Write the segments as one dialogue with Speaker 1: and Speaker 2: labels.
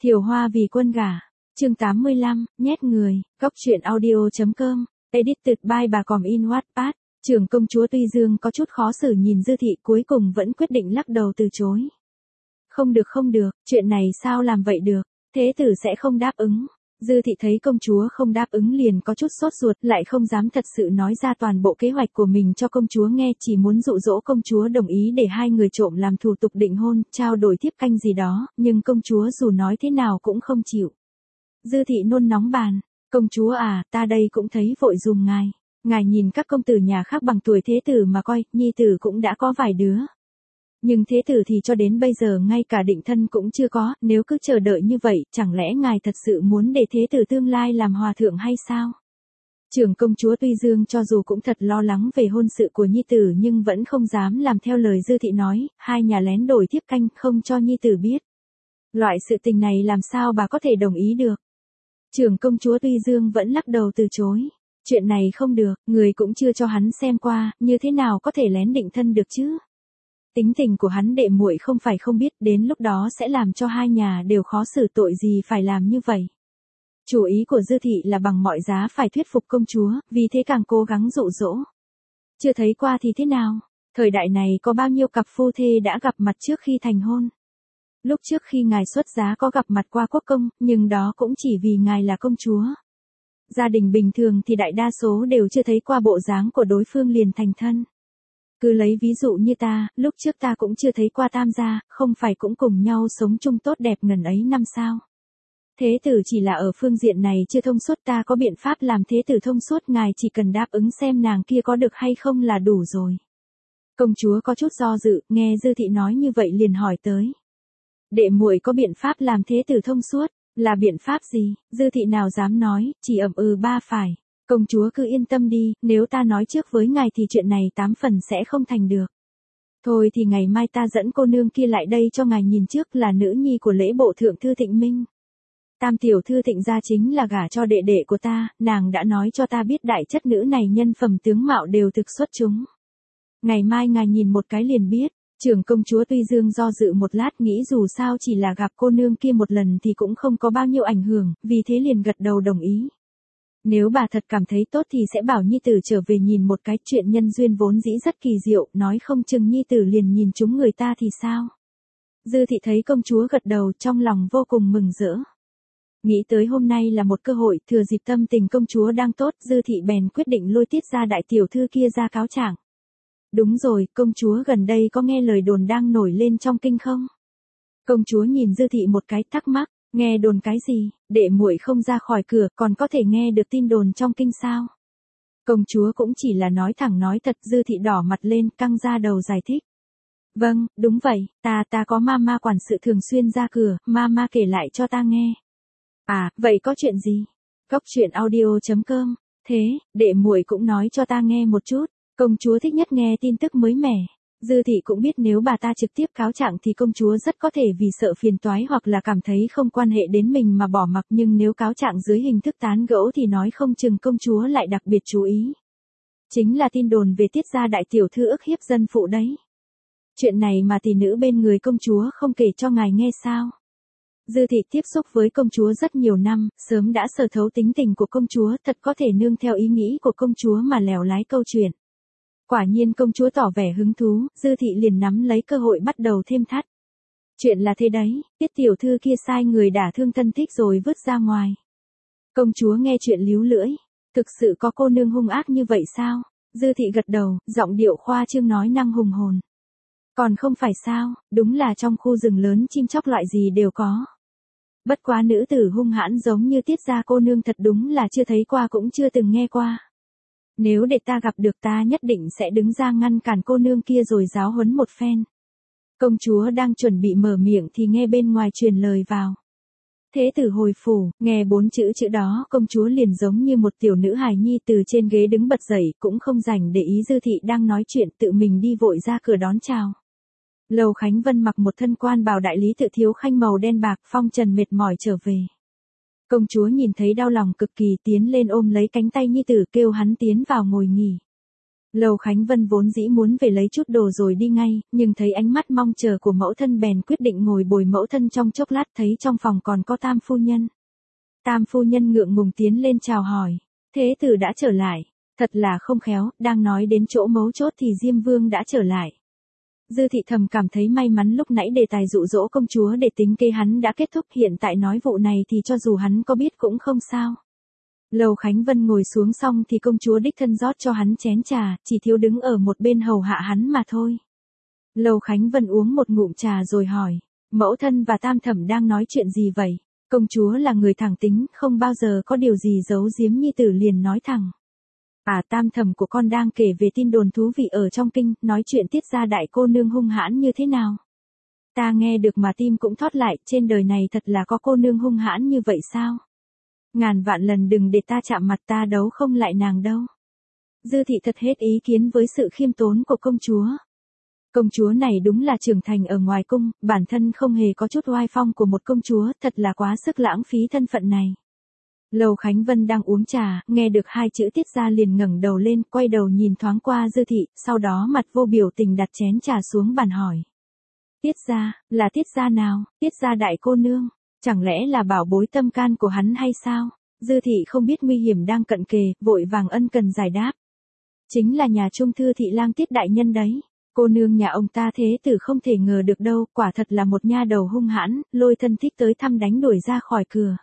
Speaker 1: Thiều Hoa vì quân gả. Chương 85, nhét người. Góc truyện audio.com. Edited by bà Còm in Wattpad. Trưởng công chúa Tuy Dương có chút khó xử nhìn Dư Thị, cuối cùng vẫn quyết định lắc đầu từ chối. Không được, chuyện này sao làm vậy được, thế tử sẽ không đáp ứng. Dư Thị thấy công chúa không đáp ứng liền có chút sốt ruột, lại không dám thật sự nói ra toàn bộ kế hoạch của mình cho công chúa nghe, chỉ muốn dụ dỗ công chúa đồng ý để hai người trộm làm thủ tục định hôn, trao đổi thiếp canh gì đó, nhưng công chúa dù nói thế nào cũng không chịu. Dư Thị nôn nóng bàn, công chúa à, ta đây cũng thấy vội dùm ngài. Ngài nhìn các công tử nhà khác bằng tuổi thế tử mà coi, nhi tử cũng đã có vài đứa. Nhưng thế tử thì cho đến bây giờ ngay cả định thân cũng chưa có, nếu cứ chờ đợi như vậy, chẳng lẽ ngài thật sự muốn để thế tử tương lai làm hòa thượng hay sao? Trưởng công chúa Tuy Dương cho dù cũng thật lo lắng về hôn sự của nhi tử nhưng vẫn không dám làm theo lời Dư Thị nói, hai nhà lén đổi thiếp canh không cho nhi tử biết. Loại sự tình này làm sao bà có thể đồng ý được? Trưởng công chúa Tuy Dương vẫn lắc đầu từ chối. Chuyện này không được, người cũng chưa cho hắn xem qua, như thế nào có thể lén định thân được chứ? Tính tình của hắn đệ muội không phải không biết, đến lúc đó sẽ làm cho hai nhà đều khó xử, tội gì phải làm như vậy. Chủ ý của Dư Thị là bằng mọi giá phải thuyết phục công chúa, vì thế càng cố gắng dụ dỗ. Chưa thấy qua thì thế nào? Thời đại này có bao nhiêu cặp phu thê đã gặp mặt trước khi thành hôn? Lúc trước khi ngài xuất giá có gặp mặt qua quốc công, nhưng đó cũng chỉ vì ngài là công chúa. Gia đình bình thường thì đại đa số đều chưa thấy qua bộ dáng của đối phương liền thành thân. Cứ lấy ví dụ như ta, lúc trước ta cũng chưa thấy qua tam gia, không phải cũng cùng nhau sống chung tốt đẹp ngần ấy năm sao. Thế tử chỉ là ở phương diện này chưa thông suốt, ta có biện pháp làm thế tử thông suốt, ngài chỉ cần đáp ứng xem nàng kia có được hay không là đủ rồi. Công chúa có chút do dự, nghe Dư Thị nói như vậy liền hỏi tới. Đệ muội có biện pháp làm thế tử thông suốt, là biện pháp gì? Dư Thị nào dám nói, chỉ ậm ừ ba phải. Công chúa cứ yên tâm đi, nếu ta nói trước với ngài thì chuyện này 8 phần sẽ không thành được. Thôi thì ngày mai ta dẫn cô nương kia lại đây cho ngài nhìn trước, là nữ nhi của lễ bộ thượng thư Thịnh Minh. Tam tiểu thư Thịnh gia chính là gả cho đệ đệ của ta, nàng đã nói cho ta biết đại chất nữ này nhân phẩm tướng mạo đều thực xuất chúng. Ngày mai ngài nhìn một cái liền biết. Trưởng công chúa Tuy Dương do dự một lát, nghĩ dù sao chỉ là gặp cô nương kia một lần thì cũng không có bao nhiêu ảnh hưởng, vì thế liền gật đầu đồng ý. Nếu bà thật cảm thấy tốt thì sẽ bảo nhi tử trở về nhìn một cái, chuyện nhân duyên vốn dĩ rất kỳ diệu, nói không chừng nhi tử liền nhìn chúng người ta thì sao. Dư Thị thấy công chúa gật đầu trong lòng vô cùng mừng rỡ. Nghĩ tới hôm nay là một cơ hội, thừa dịp tâm tình công chúa đang tốt, Dư Thị bèn quyết định lôi Tiết gia đại tiểu thư kia ra cáo trạng. Đúng rồi, công chúa gần đây có nghe lời đồn đang nổi lên trong kinh không? Công chúa nhìn Dư Thị một cái thắc mắc, nghe đồn cái gì, đệ muội không ra khỏi cửa còn có thể nghe được tin đồn trong kinh sao? Công chúa cũng chỉ là nói thẳng nói thật. Dư Thị đỏ mặt lên căng ra đầu giải thích. Vâng, đúng vậy, ta có mama quản sự thường xuyên ra cửa, mama kể lại cho ta nghe. À, vậy có chuyện gì? Góc truyện audio.com. Thế, đệ muội cũng nói cho ta nghe một chút. Công chúa thích nhất nghe tin tức mới mẻ. Dư Thị cũng biết nếu bà ta trực tiếp cáo trạng thì công chúa rất có thể vì sợ phiền toái hoặc là cảm thấy không quan hệ đến mình mà bỏ mặc, nhưng nếu cáo trạng dưới hình thức tán gẫu thì nói không chừng công chúa lại đặc biệt chú ý. Chính là tin đồn về Tiết gia đại tiểu thư ức hiếp dân phụ đấy. Chuyện này mà tỷ nữ bên người công chúa không kể cho ngài nghe sao? Dư Thị tiếp xúc với công chúa rất nhiều năm, sớm đã sở thấu tính tình của công chúa, thật có thể nương theo ý nghĩ của công chúa mà lèo lái câu chuyện. Quả nhiên công chúa tỏ vẻ hứng thú, Dư Thị liền nắm lấy cơ hội bắt đầu thêm thắt. Chuyện là thế đấy, Tiết tiểu thư kia sai người đả thương thân thích rồi vứt ra ngoài. Công chúa nghe chuyện líu lưỡi, thực sự có cô nương hung ác như vậy sao? Dư Thị gật đầu, giọng điệu khoa trương nói năng hùng hồn. Còn không phải sao, đúng là trong khu rừng lớn chim chóc loại gì đều có. Bất quá nữ tử hung hãn giống như Tiết gia cô nương thật đúng là chưa thấy qua cũng chưa từng nghe qua. Nếu để ta gặp được ta nhất định sẽ đứng ra ngăn cản cô nương kia rồi giáo huấn một phen. Công chúa đang chuẩn bị mở miệng thì nghe bên ngoài truyền lời vào. Thế tử hồi phủ, nghe 4 chữ đó công chúa liền giống như một tiểu nữ hài nhi từ trên ghế đứng bật dậy, cũng không rảnh để ý Dư Thị đang nói chuyện, tự mình đi vội ra cửa đón chào. Lầu Khánh Vân mặc một thân quan bào đại lý tự thiếu khanh màu đen bạc, phong trần mệt mỏi trở về. Công chúa nhìn thấy đau lòng cực kỳ, tiến lên ôm lấy cánh tay nhi tử kêu hắn tiến vào ngồi nghỉ. Lầu Khánh Vân vốn dĩ muốn về lấy chút đồ rồi đi ngay, nhưng thấy ánh mắt mong chờ của mẫu thân bèn quyết định ngồi bồi mẫu thân trong chốc lát, thấy trong phòng còn có Tam phu nhân. Tam phu nhân ngượng ngùng tiến lên chào hỏi, thế tử đã trở lại, thật là không khéo, đang nói đến chỗ mấu chốt thì Diêm Vương đã trở lại. Dư thị thầm cảm thấy may mắn lúc nãy đề tài dụ dỗ công chúa để tính kế hắn đã kết thúc, hiện tại nói vụ này thì cho dù hắn có biết cũng không sao. Lầu Khánh Vân ngồi xuống xong thì công chúa đích thân rót cho hắn chén trà, chỉ thiếu đứng ở một bên hầu hạ hắn mà thôi. Lầu Khánh Vân uống một ngụm trà rồi hỏi, mẫu thân và Tam thẩm đang nói chuyện gì vậy? Công chúa là người thẳng tính, không bao giờ có điều gì giấu giếm, nhi tử liền nói thẳng. Tam thẩm của con đang kể về tin đồn thú vị ở trong kinh, nói chuyện Tiết gia đại cô nương hung hãn như thế nào. Ta nghe được mà tim cũng thót lại, trên đời này thật là có cô nương hung hãn như vậy sao? Ngàn vạn lần đừng để ta chạm mặt, ta đấu không lại nàng đâu. Dư thị thật hết ý kiến với sự khiêm tốn của công chúa. Công chúa này đúng là trưởng thành ở ngoài cung, bản thân không hề có chút oai phong của một công chúa, thật là quá sức lãng phí thân phận này. Lầu Khánh Vân đang uống trà, nghe được hai chữ Tiết gia liền ngẩng đầu lên, quay đầu nhìn thoáng qua Dư thị, sau đó mặt vô biểu tình đặt chén trà xuống bàn hỏi. Tiết gia, là Tiết gia nào? Tiết gia đại cô nương, chẳng lẽ là bảo bối tâm can của hắn hay sao? Dư thị không biết nguy hiểm đang cận kề, vội vàng ân cần giải đáp. Chính là nhà trung thư thị lang Tiết đại nhân đấy. Cô nương nhà ông ta thế tử không thể ngờ được đâu, quả thật là một nha đầu hung hãn, lôi thân thích tới thăm đánh đuổi ra khỏi cửa.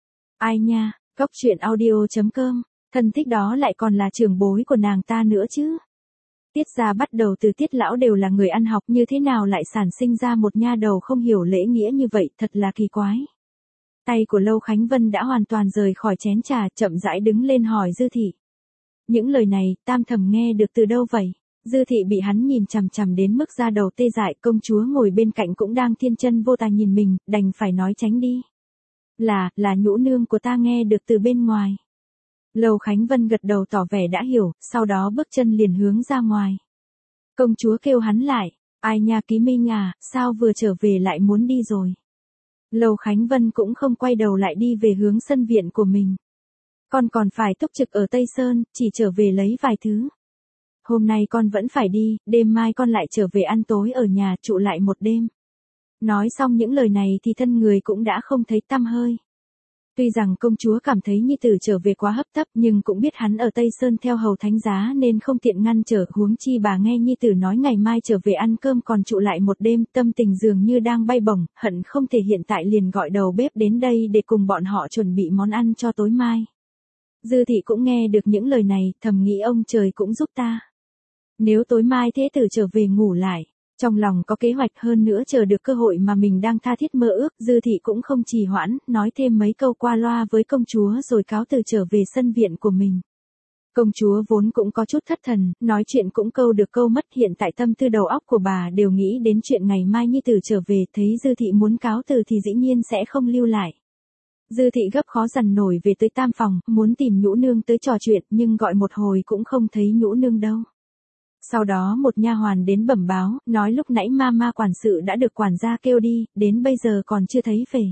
Speaker 1: Ai nha, Cóc truyện audio.com, thân thích đó lại còn là trưởng bối của nàng ta nữa chứ. Tiết gia bắt đầu từ Tiết lão đều là người ăn học, như thế nào lại sản sinh ra một nha đầu không hiểu lễ nghĩa như vậy, thật là kỳ quái. Tay của Lâu Khánh Vân đã hoàn toàn rời khỏi chén trà, chậm rãi đứng lên hỏi Dư thị. Những lời này, Tam thẩm nghe được từ đâu vậy? Dư thị bị hắn nhìn chằm chằm đến mức da đầu tê dại, công chúa ngồi bên cạnh cũng đang thiên chân vô tà nhìn mình, đành phải nói tránh đi. Là nhũ nương của ta nghe được từ bên ngoài. Lầu Khánh Vân gật đầu tỏ vẻ đã hiểu, sau đó bước chân liền hướng ra ngoài. Công chúa kêu hắn lại, ai nha Ký Minh à, sao vừa trở về lại muốn đi rồi? Lầu Khánh Vân cũng không quay đầu lại đi về hướng sân viện của mình. Con còn phải túc trực ở Tây Sơn, chỉ trở về lấy vài thứ. Hôm nay con vẫn phải đi, đêm mai con lại trở về ăn tối ở nhà, trụ lại một đêm. Nói xong những lời này thì thân người cũng đã không thấy tăm hơi. Tuy rằng công chúa cảm thấy nhi tử trở về quá hấp tấp, nhưng cũng biết hắn ở Tây Sơn theo hầu thánh giá nên không tiện ngăn trở, huống chi bà nghe nhi tử nói ngày mai trở về ăn cơm còn trụ lại một đêm, tâm tình dường như đang bay bổng, hận không thể hiện tại liền gọi đầu bếp đến đây để cùng bọn họ chuẩn bị món ăn cho tối mai. Dư thị cũng nghe được những lời này, thầm nghĩ ông trời cũng giúp ta. Nếu tối mai thế tử trở về ngủ lại, trong lòng có kế hoạch, hơn nữa chờ được cơ hội mà mình đang tha thiết mơ ước, Dư thị cũng không trì hoãn, nói thêm mấy câu qua loa với công chúa rồi cáo từ trở về sân viện của mình. Công chúa vốn cũng có chút thất thần, nói chuyện cũng câu được câu mất, hiện tại tâm tư đầu óc của bà đều nghĩ đến chuyện ngày mai nhi tử trở về, thấy Dư thị muốn cáo từ thì dĩ nhiên sẽ không lưu lại. Dư thị gấp khó dằn nổi về tới tam phòng, muốn tìm nhũ nương tới trò chuyện, nhưng gọi một hồi cũng không thấy nhũ nương đâu. Sau đó một nha hoàn đến bẩm báo, nói lúc nãy ma quản sự đã được quản gia kêu đi, đến bây giờ còn chưa thấy về.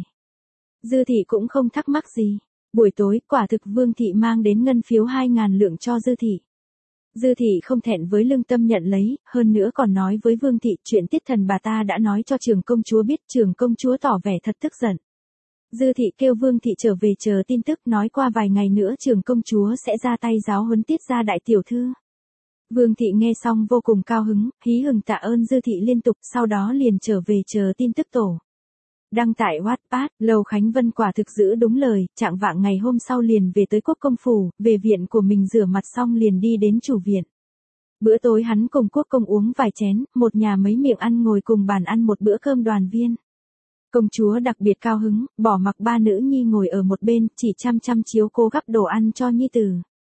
Speaker 1: Dư thị cũng không thắc mắc gì. Buổi tối, quả thực Vương thị mang đến ngân phiếu 2.000 lượng cho Dư thị. Dư thị không thẹn với lương tâm nhận lấy, hơn nữa còn nói với Vương thị chuyện Tiết thần bà ta đã nói cho trưởng công chúa biết, trưởng công chúa tỏ vẻ thật tức giận. Dư thị kêu Vương thị trở về chờ tin tức, nói qua vài ngày nữa trưởng công chúa sẽ ra tay giáo huấn Tiết gia đại tiểu thư. Vương thị nghe xong vô cùng cao hứng, hí hửng tạ ơn Dư thị liên tục, sau đó liền trở về chờ tin tức tổ. Đăng tại Wattpad, Lầu Khánh Vân quả thực giữ đúng lời, trạng vạng ngày hôm sau liền về tới Quốc công phủ, về viện của mình rửa mặt xong liền đi đến chủ viện. Bữa tối hắn cùng Quốc công uống vài chén, một nhà mấy miệng ăn, ngồi cùng bàn ăn một bữa cơm đoàn viên. Công chúa đặc biệt cao hứng, bỏ mặc ba nữ nhi ngồi ở một bên, chỉ chăm chăm chiếu cô gắp đồ ăn cho nhi tử.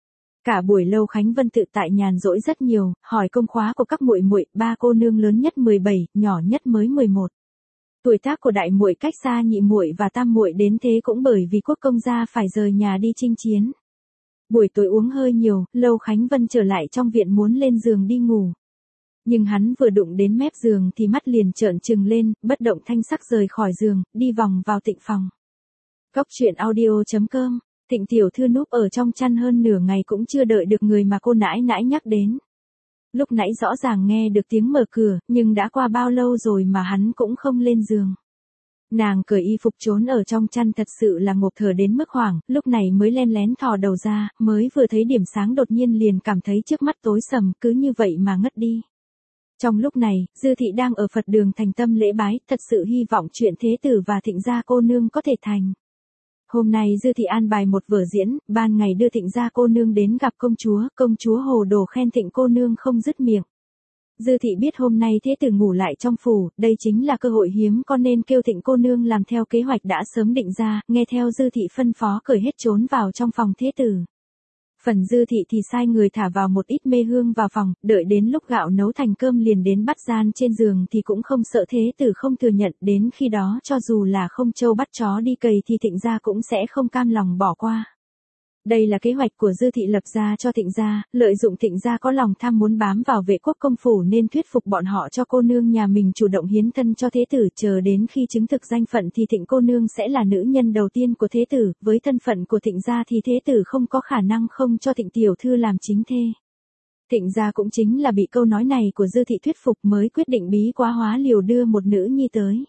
Speaker 1: Cả buổi Lâu Khánh Vân tự tại nhàn rỗi rất nhiều, hỏi công khóa của các muội muội, ba cô nương lớn nhất 17, nhỏ nhất mới 11. Tuổi tác của đại muội cách xa nhị muội và tam muội đến thế cũng bởi vì Quốc công gia phải rời nhà đi chinh chiến. Buổi tối uống hơi nhiều, Lâu Khánh Vân trở lại trong viện muốn lên giường đi ngủ. Nhưng hắn vừa đụng đến mép giường thì mắt liền trợn trừng lên, bất động thanh sắc rời khỏi giường, đi vòng vào tịnh phòng. Cóc truyện audio.com, Tịnh tiểu thư núp ở trong chăn hơn nửa ngày cũng chưa đợi được người mà cô nãi nãi nhắc đến. Lúc nãy rõ ràng nghe được tiếng mở cửa, nhưng đã qua bao lâu rồi mà hắn cũng không lên giường. Nàng cởi y phục trốn ở trong chăn, thật sự là ngộp thở đến mức hoảng, lúc này mới len lén thò đầu ra, mới vừa thấy điểm sáng đột nhiên liền cảm thấy trước mắt tối sầm, cứ như vậy mà ngất đi. Trong lúc này, Dư Thị đang ở Phật đường thành tâm lễ bái, thật sự hy vọng chuyện thế tử và Thịnh gia cô nương có thể thành. Hôm nay Dư Thị an bài một vở diễn, ban ngày đưa Thịnh gia cô nương đến gặp công chúa hồ đồ khen Thịnh cô nương không dứt miệng. Dư Thị biết hôm nay thế tử ngủ lại trong phủ, đây chính là cơ hội hiếm có nên kêu Thịnh cô nương làm theo kế hoạch đã sớm định ra, nghe theo Dư Thị phân phó cởi hết trốn vào trong phòng thế tử. Phần Dư Thị thì sai người thả vào một ít mê hương vào phòng, đợi đến lúc gạo nấu thành cơm liền đến bắt gian trên giường thì cũng không sợ thế tử không thừa nhận, đến khi đó cho dù là không trâu bắt chó đi cày thì Thịnh gia cũng sẽ không cam lòng bỏ qua. Đây là kế hoạch của Dư Thị lập ra cho Thịnh gia, lợi dụng Thịnh gia có lòng tham muốn bám vào Vệ Quốc công phủ nên thuyết phục bọn họ cho cô nương nhà mình chủ động hiến thân cho thế tử, chờ đến khi chứng thực danh phận thì Thịnh cô nương sẽ là nữ nhân đầu tiên của thế tử, với thân phận của Thịnh gia thì thế tử không có khả năng không cho Thịnh tiểu thư làm chính thê. Thịnh gia cũng chính là bị câu nói này của Dư Thị thuyết phục mới quyết định bí quá hóa liều đưa một nữ nhi tới.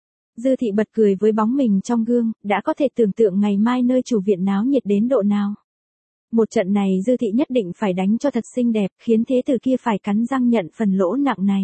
Speaker 1: Dư Thị bật cười với bóng mình trong gương, đã có thể tưởng tượng ngày mai nơi chủ viện náo nhiệt đến độ nào. Một trận này Dư Thị nhất định phải đánh cho thật xinh đẹp, khiến thế tử kia phải cắn răng nhận phần lỗ nặng này.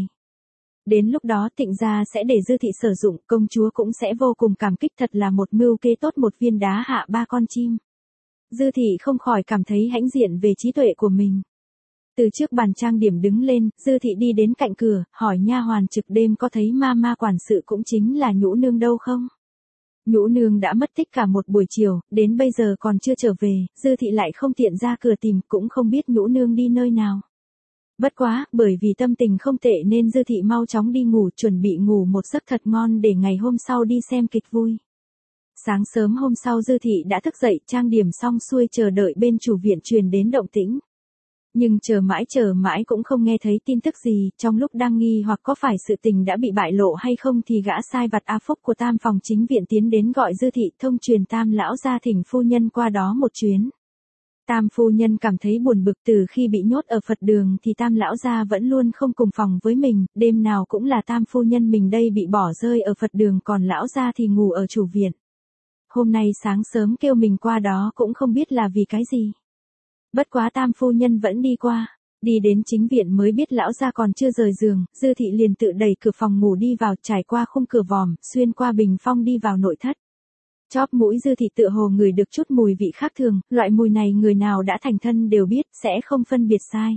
Speaker 1: Đến lúc đó Thịnh gia sẽ để Dư Thị sử dụng, công chúa cũng sẽ vô cùng cảm kích, thật là một mưu kế tốt, một viên đá hạ ba con chim. Dư Thị không khỏi cảm thấy hãnh diện về trí tuệ của mình. Từ trước bàn trang điểm đứng lên, Dư Thị đi đến cạnh cửa, hỏi nha hoàn trực đêm có thấy ma quản sự cũng chính là Nhũ nương đâu không? Nhũ nương đã mất tích cả một buổi chiều, đến bây giờ còn chưa trở về, Dư Thị lại không tiện ra cửa tìm, cũng không biết Nhũ nương đi nơi nào. Bất quá, bởi vì tâm tình không tệ nên Dư Thị mau chóng đi ngủ, chuẩn bị ngủ một giấc thật ngon để ngày hôm sau đi xem kịch vui. Sáng sớm hôm sau Dư Thị đã thức dậy, trang điểm xong xuôi chờ đợi bên chủ viện truyền đến động tĩnh. Nhưng chờ mãi cũng không nghe thấy tin tức gì, trong lúc đang nghi hoặc có phải sự tình đã bị bại lộ hay không thì gã sai vặt A Phúc của Tam phòng chính viện tiến đến gọi Dư Thị thông truyền Tam lão gia thỉnh phu nhân qua đó một chuyến. Tam phu nhân cảm thấy buồn bực, từ khi bị nhốt ở Phật đường thì Tam lão gia vẫn luôn không cùng phòng với mình, đêm nào cũng là Tam phu nhân mình đây bị bỏ rơi ở Phật đường, còn lão gia thì ngủ ở chủ viện. Hôm nay sáng sớm kêu mình qua đó cũng không biết là vì cái gì. Bất quá Tam phu nhân vẫn đi qua, đi đến chính viện mới biết lão gia còn chưa rời giường, Dư Thị liền tự đẩy cửa phòng ngủ đi vào, trải qua khung cửa vòm, xuyên qua bình phong đi vào nội thất. Chóp mũi Dư Thị tựa hồ ngửi được chút mùi vị khác thường, loại mùi này người nào đã thành thân đều biết, sẽ không phân biệt sai.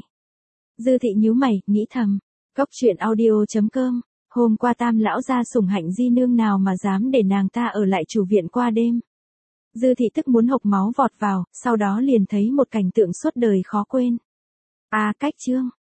Speaker 1: Dư Thị nhíu mày, nghĩ thầm, Cóc truyện audio.com, hôm qua Tam lão gia sủng hạnh di nương nào mà dám để nàng ta ở lại chủ viện qua đêm. Dư Thị tức muốn hộc máu vọt vào, sau đó liền thấy một cảnh tượng suốt đời khó quên. Cách chương